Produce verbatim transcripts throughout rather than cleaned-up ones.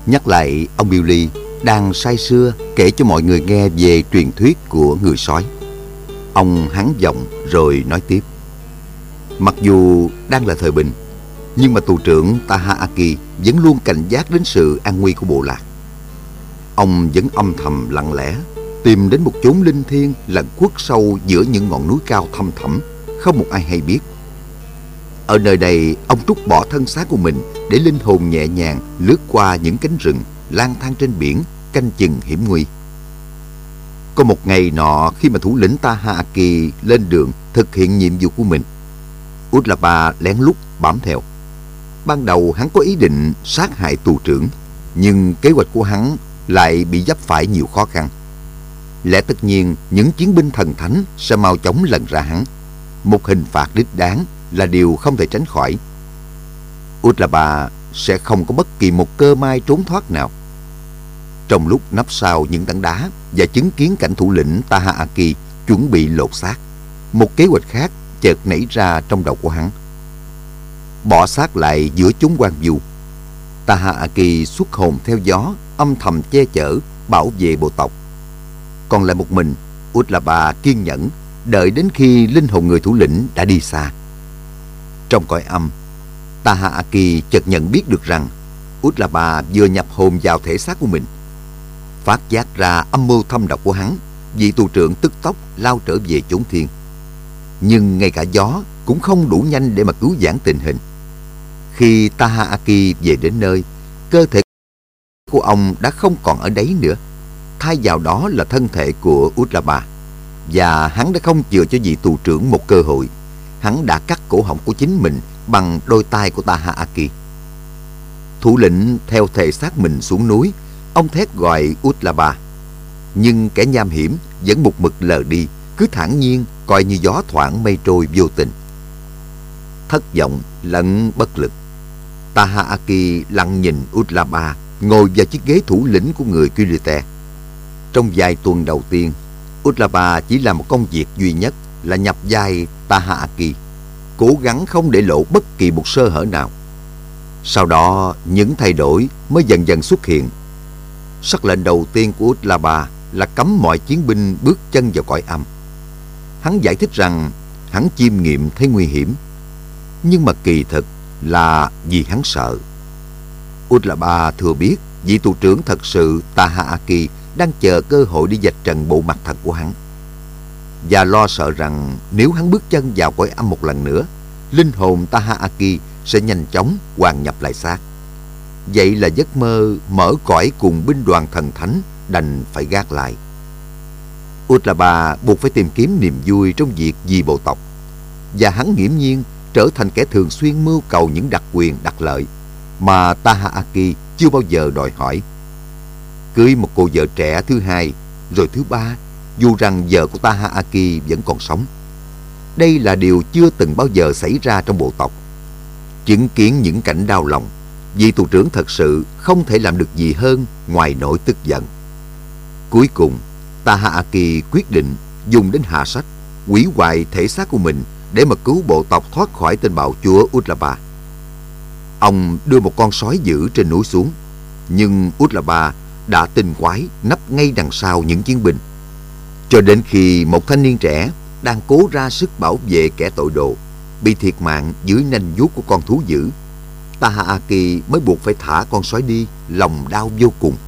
Nhắc lại ông Billy đang say sưa kể cho mọi người nghe về truyền thuyết của người sói. Ông hắn giọng rồi nói tiếp. Mặc dù đang là thời bình, nhưng mà tù trưởng Tahaaki vẫn luôn cảnh giác đến sự an nguy của bộ lạc. Ông vẫn âm thầm lặng lẽ tìm đến một chốn linh thiêng lẩn khuất sâu giữa những ngọn núi cao thăm thẳm, không một ai hay biết. Ở nơi đây, ông trút bỏ thân xác của mình để linh hồn nhẹ nhàng lướt qua những cánh rừng, lang thang trên biển, canh chừng hiểm nguy. Có một ngày nọ, khi mà thủ lĩnh Tahaaki lên đường thực hiện nhiệm vụ của mình, Utlapa lén lút bám theo. Ban đầu hắn có ý định sát hại tù trưởng, nhưng kế hoạch của hắn lại bị vấp phải nhiều khó khăn. Lẽ tất nhiên những chiến binh thần thánh sẽ mau chóng lần ra hắn. Một hình phạt đích đáng là điều không thể tránh khỏi. Utlapa sẽ không có bất kỳ một cơ may trốn thoát nào. Trong lúc nấp sau những tảng đá và chứng kiến cảnh thủ lĩnh Tahaaki chuẩn bị lột xác, một kế hoạch khác chợt nảy ra trong đầu của hắn. Bỏ xác lại giữa chốn hoang vu, Tahaaki xuất hồn theo gió, âm thầm che chở, bảo vệ bộ tộc. Còn lại một mình, Utlapa kiên nhẫn đợi đến khi linh hồn người thủ lĩnh đã đi xa. Trong cõi âm, Tahaaki chợt nhận biết được rằng Utlapa vừa nhập hồn vào thể xác của mình. Phát giác ra âm mưu thâm độc của hắn, vị tù trưởng tức tốc lao trở về chốn thiên. Nhưng ngay cả gió cũng không đủ nhanh để mà cứu vãn tình hình. Khi Tahaaki về đến nơi, cơ thể của ông đã không còn ở đấy nữa. Thay vào đó là thân thể của Utlapa. Và hắn đã không chừa cho vị tù trưởng một cơ hội. Hắn đã cắt cổ họng của chính mình bằng đôi tay của Tahaaki. Thủ lĩnh theo thể xác mình xuống núi, ông thét gọi Utlapa. Nhưng kẻ nham hiểm vẫn một mực lờ đi, cứ thản nhiên coi như gió thoảng mây trôi vô tình. Thất vọng lẫn bất lực, Tahaaki lặng nhìn Utlapa ngồi vào chiếc ghế thủ lĩnh của người Quilite. Trong vài tuần đầu tiên, Utlapa chỉ làm một công việc duy nhất là nhập vai Tahaaki, cố gắng không để lộ bất kỳ một sơ hở nào. Sau đó, những thay đổi mới dần dần xuất hiện. Sắc lệnh đầu tiên của Utlapa là cấm mọi chiến binh bước chân vào cõi âm. Hắn giải thích rằng hắn chiêm nghiệm thấy nguy hiểm, nhưng mà kỳ thực là vì hắn sợ. Utlapa thừa biết vị tù trưởng thật sự Tahaaki đang chờ cơ hội để vạch trần bộ mặt thật của hắn, và lo sợ rằng nếu hắn bước chân vào cõi âm một lần nữa, linh hồn Tahaaki sẽ nhanh chóng hoàn nhập lại xác. Vậy là giấc mơ mở cõi cùng binh đoàn thần thánh đành phải gác lại. Utlapa buộc phải tìm kiếm niềm vui trong việc vì bộ tộc, và hắn nghiễm nhiên trở thành kẻ thường xuyên mưu cầu những đặc quyền đặc lợi mà Tahaaki chưa bao giờ đòi hỏi. Cưới một cô vợ trẻ thứ hai, rồi thứ ba, dù rằng vợ của Tahaaki vẫn còn sống. Đây là điều chưa từng bao giờ xảy ra trong bộ tộc. Chứng kiến những cảnh đau lòng, vị tù trưởng thật sự không thể làm được gì hơn ngoài nỗi tức giận. Cuối cùng, Tahaaki quyết định dùng đến hạ sách, hủy hoại thể xác của mình để mà cứu bộ tộc thoát khỏi tên bạo chúa Utlapa. Ông đưa một con sói dữ trên núi xuống, nhưng Utlapa đã tinh quái nấp ngay đằng sau những chiến binh. Cho đến khi một thanh niên trẻ đang cố ra sức bảo vệ kẻ tội đồ bị thiệt mạng dưới nanh vuốt của con thú dữ, Tahaaki mới buộc phải thả con sói đi, lòng đau vô cùng.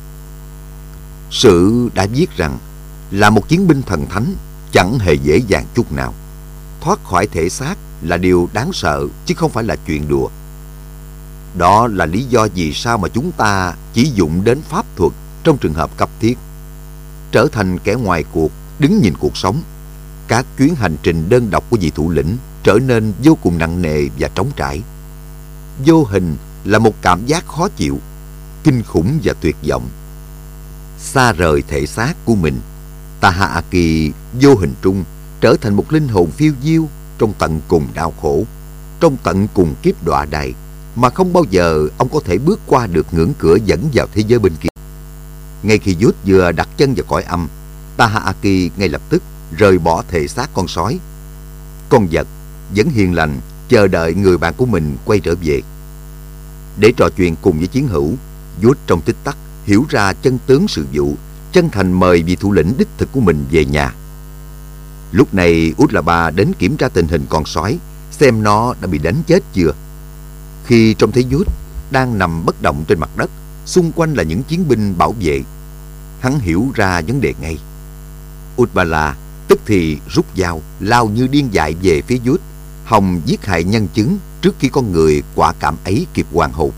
Sự đã viết rằng là một chiến binh thần thánh chẳng hề dễ dàng chút nào. Thoát khỏi thể xác là điều đáng sợ chứ không phải là chuyện đùa. Đó là lý do vì sao mà chúng ta chỉ dụng đến pháp thuật trong trường hợp cấp thiết. Trở thành kẻ ngoài cuộc, đứng nhìn cuộc sống, các chuyến hành trình đơn độc của vị thủ lĩnh trở nên vô cùng nặng nề và trống trải. Vô hình là một cảm giác khó chịu, kinh khủng và tuyệt vọng. Xa rời thể xác của mình, Tahaaki vô hình trung trở thành một linh hồn phiêu diêu trong tận cùng đau khổ, trong tận cùng kiếp đọa đầy, mà không bao giờ ông có thể bước qua được ngưỡng cửa dẫn vào thế giới bên kia. Ngay khi Yud vừa đặt chân vào cõi âm, Tahaaki ngay lập tức rời bỏ thể xác con sói. Con vật vẫn hiền lành chờ đợi người bạn của mình quay trở về. Để trò chuyện cùng với chiến hữu, Vuốt trong tích tắc hiểu ra chân tướng sự vụ, chân thành mời vị thủ lĩnh đích thực của mình về nhà. Lúc này Utlaba đến kiểm tra tình hình con sói, xem nó đã bị đánh chết chưa. Khi trông thấy Vuốt đang nằm bất động trên mặt đất, xung quanh là những chiến binh bảo vệ, hắn hiểu ra vấn đề ngay. Utlaba tức thì rút dao lao như điên dại về phía Vuốt, hòng giết hại nhân chứng trước khi con người quả cảm ấy kịp hoàn hồn.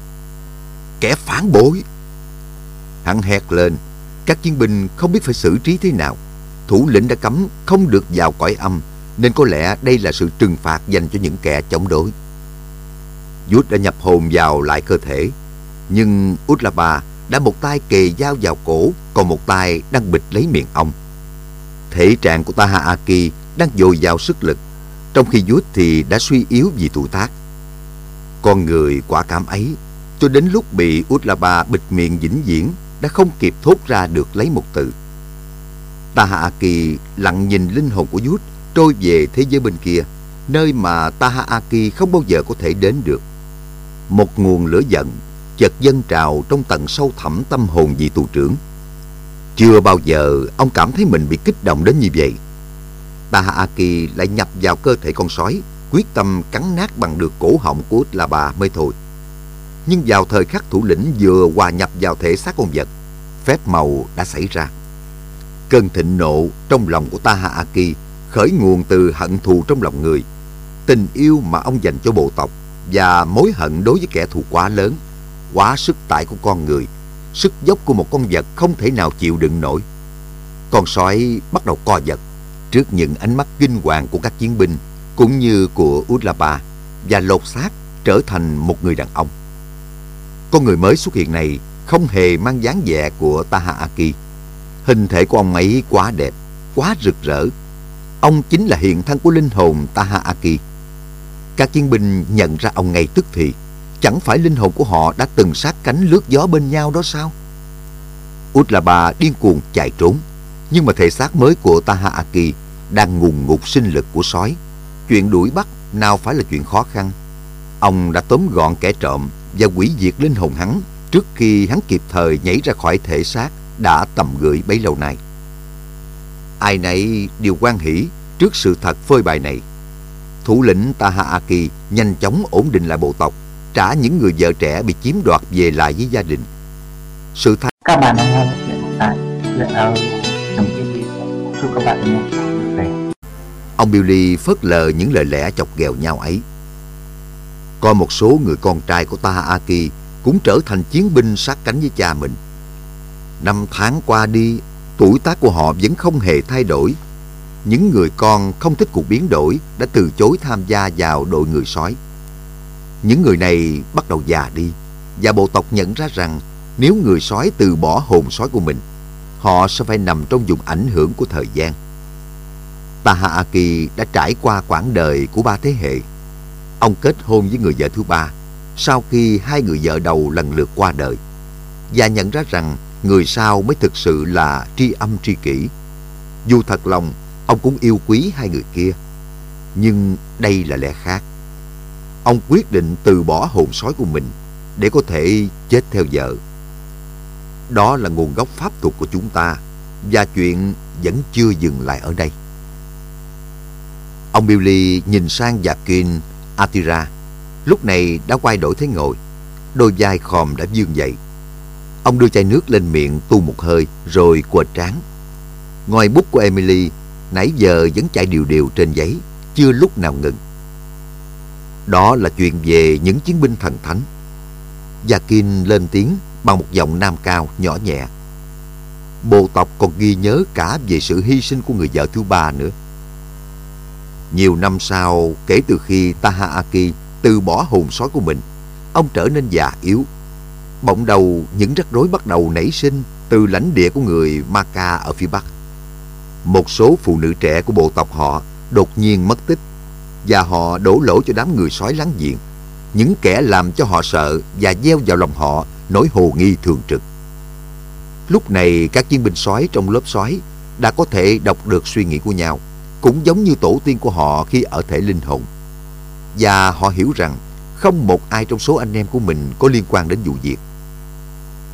Kẻ phản bội! Hắn hét lên. Các chiến binh không biết phải xử trí thế nào. Thủ lĩnh đã cấm không được vào cõi âm, nên có lẽ đây là sự trừng phạt dành cho những kẻ chống đối. Vuốt đã nhập hồn vào lại cơ thể, nhưng Utlaba đã một tay kề dao vào cổ, còn một tay đang bịt lấy miệng ông. Thể trạng của Tahaaki đang dồi dào sức lực, trong khi Vuốt thì đã suy yếu vì tuổi tác. Con người quả cảm ấy, cho đến lúc bị Utlaba bịt miệng vĩnh viễn, đã không kịp thốt ra được lấy một từ. Tahaaki lặng nhìn linh hồn của Vuốt trôi về thế giới bên kia, nơi mà Tahaaki không bao giờ có thể đến được. Một nguồn lửa giận chợt dâng trào trong tận sâu thẳm tâm hồn vị tù trưởng. Chưa bao giờ ông cảm thấy mình bị kích động đến như vậy. Tahaaki lại nhập vào cơ thể con sói, quyết tâm cắn nát bằng được cổ họng của Utlaba mới thôi. Nhưng vào thời khắc thủ lĩnh vừa hòa nhập vào thể xác con vật, phép màu đã xảy ra. Cơn thịnh nộ trong lòng của Tahaaki khởi nguồn từ hận thù trong lòng người, tình yêu mà ông dành cho bộ tộc và mối hận đối với kẻ thù quá lớn, quá sức tải của con người, sức dốc của một con vật không thể nào chịu đựng nổi. Con sói bắt đầu co giật trước những ánh mắt kinh hoàng của các chiến binh cũng như của Utlaba và lột xác trở thành một người đàn ông. Con người mới xuất hiện này không hề mang dáng vẻ của Tahaaki. Hình thể của ông ấy quá đẹp, quá rực rỡ. Ông chính là hiện thân của linh hồn Tahaaki. Các chiến binh nhận ra ông ngay tức thì. Chẳng phải linh hồn của họ đã từng sát cánh lướt gió bên nhau đó sao? Utlaba điên cuồng chạy trốn, nhưng mà thể xác mới của Tahaaki đang ngùn ngụt sinh lực của sói. Chuyện đuổi bắt nào phải là chuyện khó khăn. Ông đã tóm gọn kẻ trộm và hủy diệt linh hồn hắn trước khi hắn kịp thời nhảy ra khỏi thể xác đã tầm gửi bấy lâu nay. Ai nấy đều hoan hỉ trước sự thật phơi bày này. Thủ lĩnh Tahaaki nhanh chóng ổn định lại bộ tộc, trả những người vợ trẻ bị chiếm đoạt về lại với gia đình. Sự thay Các bạn đang nghe chuyện tại chuyện ở trong video. Chúc các bạn nghe vui vẻ. Ông Billy phớt lờ những lời lẽ chọc ghẹo nhau ấy. Có một số người con trai của Tahaaki cũng trở thành chiến binh sát cánh với cha mình. Năm tháng qua đi, tuổi tác của họ vẫn không hề thay đổi. Những người con không thích cuộc biến đổi đã từ chối tham gia vào đội người sói. Những người này bắt đầu già đi, và bộ tộc nhận ra rằng nếu người sói từ bỏ hồn sói của mình, họ sẽ phải nằm trong vùng ảnh hưởng của thời gian. Tahaaki đã trải qua quãng đời của ba thế hệ. Ông kết hôn với người vợ thứ ba sau khi hai người vợ đầu lần lượt qua đời, và nhận ra rằng người sau mới thực sự là tri âm tri kỷ. Dù thật lòng ông cũng yêu quý hai người kia, nhưng đây là lẽ khác. Ông quyết định từ bỏ hồn sói của mình để có thể chết theo vợ. Đó là nguồn gốc pháp thuật của chúng ta, và chuyện vẫn chưa dừng lại ở đây. Ông Billy nhìn sang Yakin Atira, lúc này đã quay đổi thế ngồi, đôi vai khòm đã vươn dậy. Ông đưa chai nước lên miệng tu một hơi rồi quệt trán. Ngòi bút của Emily nãy giờ vẫn chạy đều đều trên giấy, chưa lúc nào ngừng. Đó là chuyện về những chiến binh thần thánh. Yakin lên tiếng bằng một giọng nam cao nhỏ nhẹ. Bộ tộc còn ghi nhớ cả về sự hy sinh của người vợ thứ ba nữa. Nhiều năm sau, kể từ khi Tahaaki từ bỏ hồn sói của mình, ông trở nên già yếu. Bỗng đầu những rắc rối bắt đầu nảy sinh từ lãnh địa của người Maka ở phía Bắc. Một số phụ nữ trẻ của bộ tộc họ đột nhiên mất tích, và họ đổ lỗi cho đám người sói láng giềng, những kẻ làm cho họ sợ và gieo vào lòng họ nỗi hồ nghi thường trực. Lúc này các chiến binh sói trong lớp sói đã có thể đọc được suy nghĩ của nhau, cũng giống như tổ tiên của họ khi ở thể linh hồn. Và họ hiểu rằng không một ai trong số anh em của mình có liên quan đến vụ việc.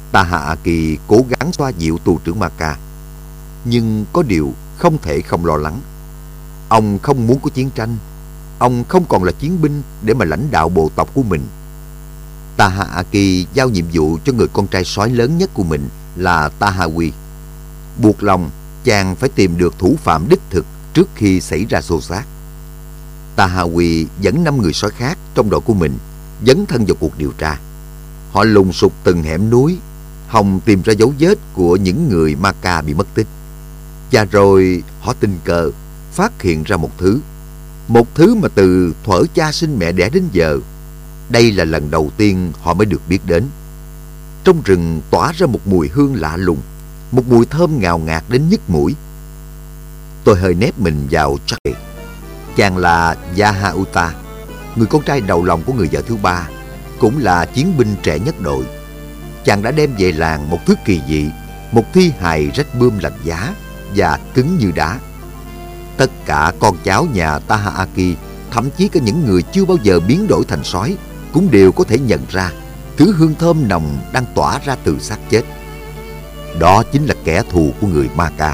Tahaaki cố gắng xoa dịu tù trưởng Maka. Nhưng có điều không thể không lo lắng. Ông không muốn có chiến tranh. Ông không còn là chiến binh để mà lãnh đạo bộ tộc của mình. Tahaaki giao nhiệm vụ cho người con trai sói lớn nhất của mình là Tahawi. Buộc lòng chàng phải tìm được thủ phạm đích thực trước khi xảy ra xô xát. Tahawi dẫn năm người sói khác trong đội của mình dấn thân vào cuộc điều tra. Họ lùng sục từng hẻm núi, hòng tìm ra dấu vết của những người Maka bị mất tích. Và rồi họ tình cờ phát hiện ra một thứ. Một thứ mà từ thuở cha sinh mẹ đẻ đến giờ, đây là lần đầu tiên họ mới được biết đến. Trong rừng tỏa ra một mùi hương lạ lùng, một mùi thơm ngào ngạt đến nhức mũi. Tôi hơi nép mình vào Charlie. Chàng là Yahauta, người con trai đầu lòng của người vợ thứ ba, cũng là chiến binh trẻ nhất đội. Chàng đã đem về làng một thứ kỳ dị, một thi hài rách bươm lạnh giá và cứng như đá. Tất cả con cháu nhà Tahaaki, thậm chí cả những người chưa bao giờ biến đổi thành sói, cũng đều có thể nhận ra thứ hương thơm nồng đang tỏa ra từ xác chết. Đó chính là kẻ thù của người Maka.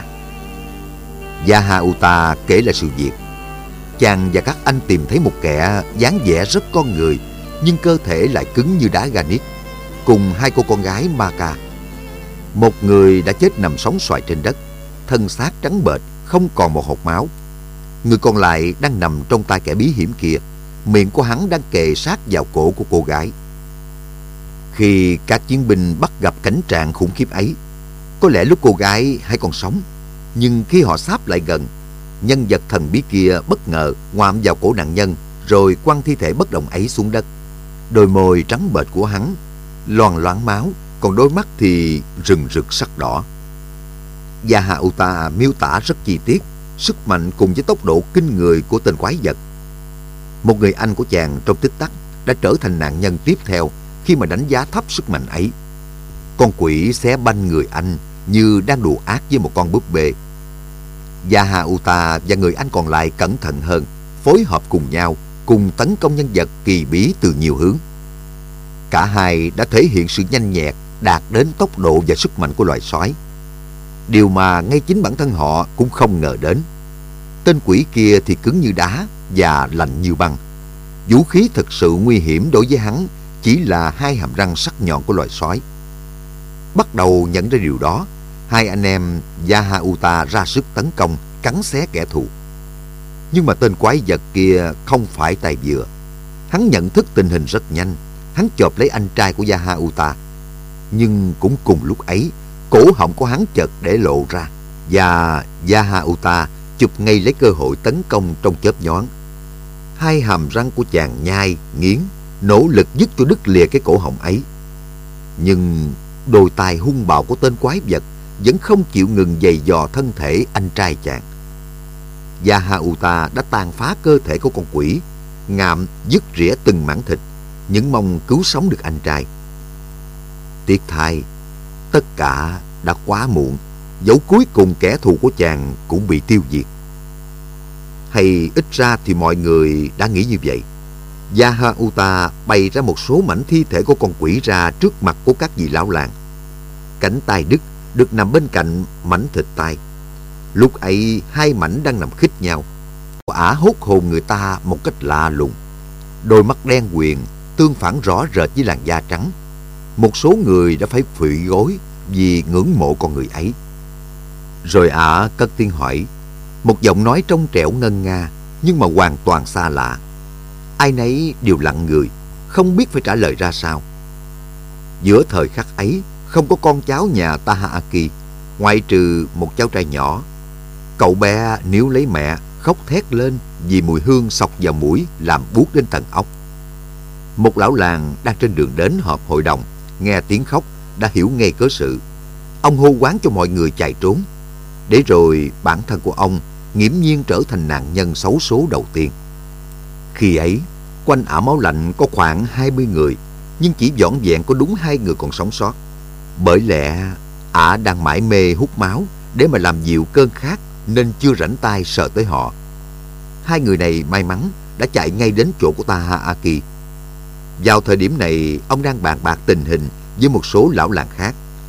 Yahauta kể lại sự việc. Chàng và các anh tìm thấy một kẻ dáng vẻ rất con người, nhưng cơ thể lại cứng như đá granite, cùng hai cô con gái Maka. Một người đã chết nằm sóng xoài trên đất, thân xác trắng bệch, không còn một hột máu. Người còn lại đang nằm trong tay kẻ bí hiểm kia, miệng của hắn đang kề sát vào cổ của cô gái. Khi các chiến binh bắt gặp cảnh trạng khủng khiếp ấy, có lẽ lúc cô gái hay còn sống, nhưng khi họ sáp lại gần, nhân vật thần bí kia bất ngờ ngoạm vào cổ nạn nhân, rồi quăng thi thể bất động ấy xuống đất. Đôi môi trắng bệch của hắn loang loáng máu, còn đôi mắt thì rừng rực sắc đỏ. Yahauta miêu tả rất chi tiết sức mạnh cùng với tốc độ kinh người của tên quái vật. Một người anh của chàng trong tích tắc đã trở thành nạn nhân tiếp theo khi mà đánh giá thấp sức mạnh ấy. Con quỷ xé banh người anh như đang đùa ác với một con búp bê. Yahauta và người anh còn lại cẩn thận hơn, phối hợp cùng nhau, cùng tấn công nhân vật kỳ bí từ nhiều hướng. Cả hai đã thể hiện sự nhanh nhẹn, đạt đến tốc độ và sức mạnh của loài sói. Điều mà ngay chính bản thân họ cũng không ngờ đến. Tên quỷ kia thì cứng như đá và lạnh như băng. Vũ khí thực sự nguy hiểm đối với hắn chỉ là hai hàm răng sắc nhọn của loài sói. Bắt đầu nhận ra điều đó, hai anh em Yahauta ra sức tấn công, cắn xé kẻ thù. Nhưng mà tên quái vật kia không phải tài vừa. Hắn nhận thức tình hình rất nhanh. Hắn chộp lấy anh trai của Yahauta. Nhưng cũng cùng lúc ấy, cổ họng của hắn chợt để lộ ra, và Yahauta chụp ngay lấy cơ hội tấn công trong chớp nhoáng. Hai hàm răng của chàng nhai, nghiến, nỗ lực dứt cho đứt lìa cái cổ họng ấy. Nhưng đôi tài hung bạo của tên quái vật vẫn không chịu ngừng giày dò thân thể anh trai chàng. Yahauta đã tàn phá cơ thể của con quỷ, ngạm dứt rỉa từng mảng thịt, những mong cứu sống được anh trai. Tiếc thay, tất cả đã quá muộn, dẫu cuối cùng kẻ thù của chàng cũng bị tiêu diệt. Hay ít ra thì mọi người đã nghĩ như vậy. Yahauta bày ra một số mảnh thi thể của con quỷ ra trước mặt của các vị lão làng. Cánh tay đứt được nằm bên cạnh mảnh thịt tay. Lúc ấy hai mảnh đang nằm khít nhau. Ả hốt hồn người ta một cách lạ lùng. Đôi mắt đen quyền tương phản rõ rệt với làn da trắng. Một số người đã phải phụy gối vì ngưỡng mộ con người ấy. Rồi Ả cất tiếng hỏi, một giọng nói trong trẻo ngân nga nhưng mà hoàn toàn xa lạ. Ai nấy đều lặng người, không biết phải trả lời ra sao. Giữa thời khắc ấy, không có con cháu nhà Tahaaki, ngoại trừ một cháu trai nhỏ. Cậu bé níu lấy mẹ, khóc thét lên vì mùi hương xộc vào mũi làm buốt đến tận óc. Một lão làng đang trên đường đến họp hội đồng, nghe tiếng khóc đã hiểu ngay cớ sự. Ông hô hoán cho mọi người chạy trốn, để rồi bản thân của ông nghiễm nhiên trở thành nạn nhân xấu số đầu tiên. Khi ấy, quanh Ả Máu Lạnh có khoảng hai mươi người, nhưng chỉ vỏn vẹn có đúng hai người còn sống sót. Bởi lẽ Ả đang mải mê hút máu để mà làm dịu cơn khát, nên chưa rảnh tay sờ tới họ. Hai người này may mắn đã chạy ngay đến chỗ của Tahaaki. Vào thời điểm này, ông đang bàn bạc tình hình với một số lão làng khác.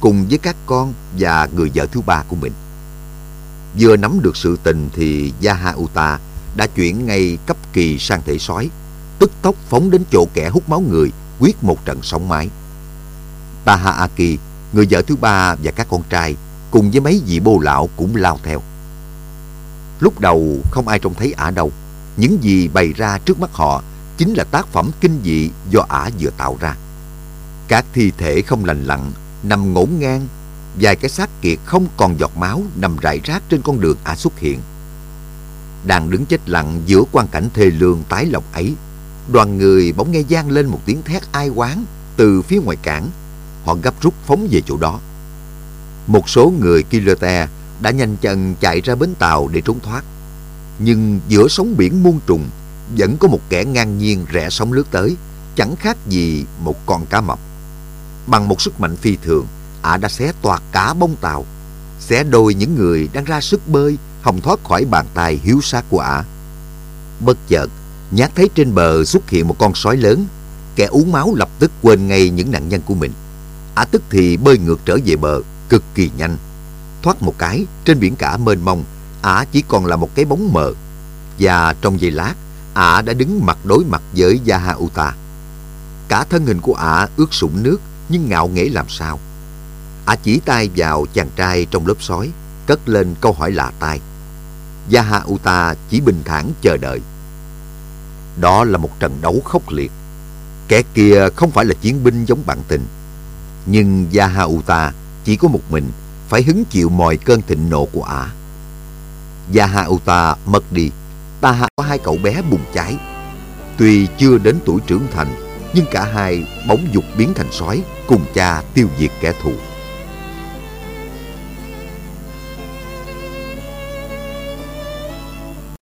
cùng với các con và người vợ thứ ba của mình. Vừa nắm được sự tình thì Yahauta đã chuyển ngay cấp kỳ sang thể sói, tức tốc phóng đến chỗ kẻ hút máu người, quyết một trận sống mái. Tahaaki, người vợ thứ ba và các con trai cùng với mấy vị bô lão cũng lao theo. Lúc đầu không ai trông thấy ả đâu. Những gì bày ra trước mắt họ chính là tác phẩm kinh dị do ả vừa tạo ra. Các thi thể không lành lặn nằm ngổn ngang, vài cái xác kiệt không còn giọt máu nằm rải rác trên con đường ả xuất hiện. Đang đứng chết lặng giữa quang cảnh thê lương tái lòng ấy, đoàn người bỗng nghe vang lên một tiếng thét ai oán từ phía ngoài cảng. Họ gấp rút phóng về chỗ đó. Một số người Kilote đã nhanh chân chạy ra bến tàu để trốn thoát. Nhưng giữa sóng biển muôn trùng vẫn có một kẻ ngang nhiên rẽ sóng lướt tới, chẳng khác gì một con cá mập. Bằng một sức mạnh phi thường, ả đã xé toạc cả bông tàu, xé đôi những người đang ra sức bơi hòng thoát khỏi bàn tay hiếu sát của ả. Bất chợt, Nhát thấy trên bờ xuất hiện một con sói lớn. Kẻ uống máu lập tức quên ngay những nạn nhân của mình. Ả tức thì bơi ngược trở về bờ cực kỳ nhanh. Thoát một cái, trên biển cả mênh mông, ả chỉ còn là một cái bóng mờ. Và trong giây lát, ả đã đứng mặt đối mặt với Yahauta. Cả thân hình của ả ướt sũng nước nhưng ngạo nghễ làm sao. Ả chỉ tay vào chàng trai trong lớp sói, cất lên câu hỏi lạ tai. Yahauta chỉ bình thản chờ đợi. Đó là một trận đấu khốc liệt. Kẻ kia không phải là chiến binh giống bạn tình, nhưng Yahauta chỉ có một mình phải hứng chịu mọi cơn thịnh nộ của ả. Yahauta mất đi, Taha có hai cậu bé bùng cháy. Tuy chưa đến tuổi trưởng thành, nhưng cả hai bỗng dục biến thành sói, cùng cha tiêu diệt kẻ thù.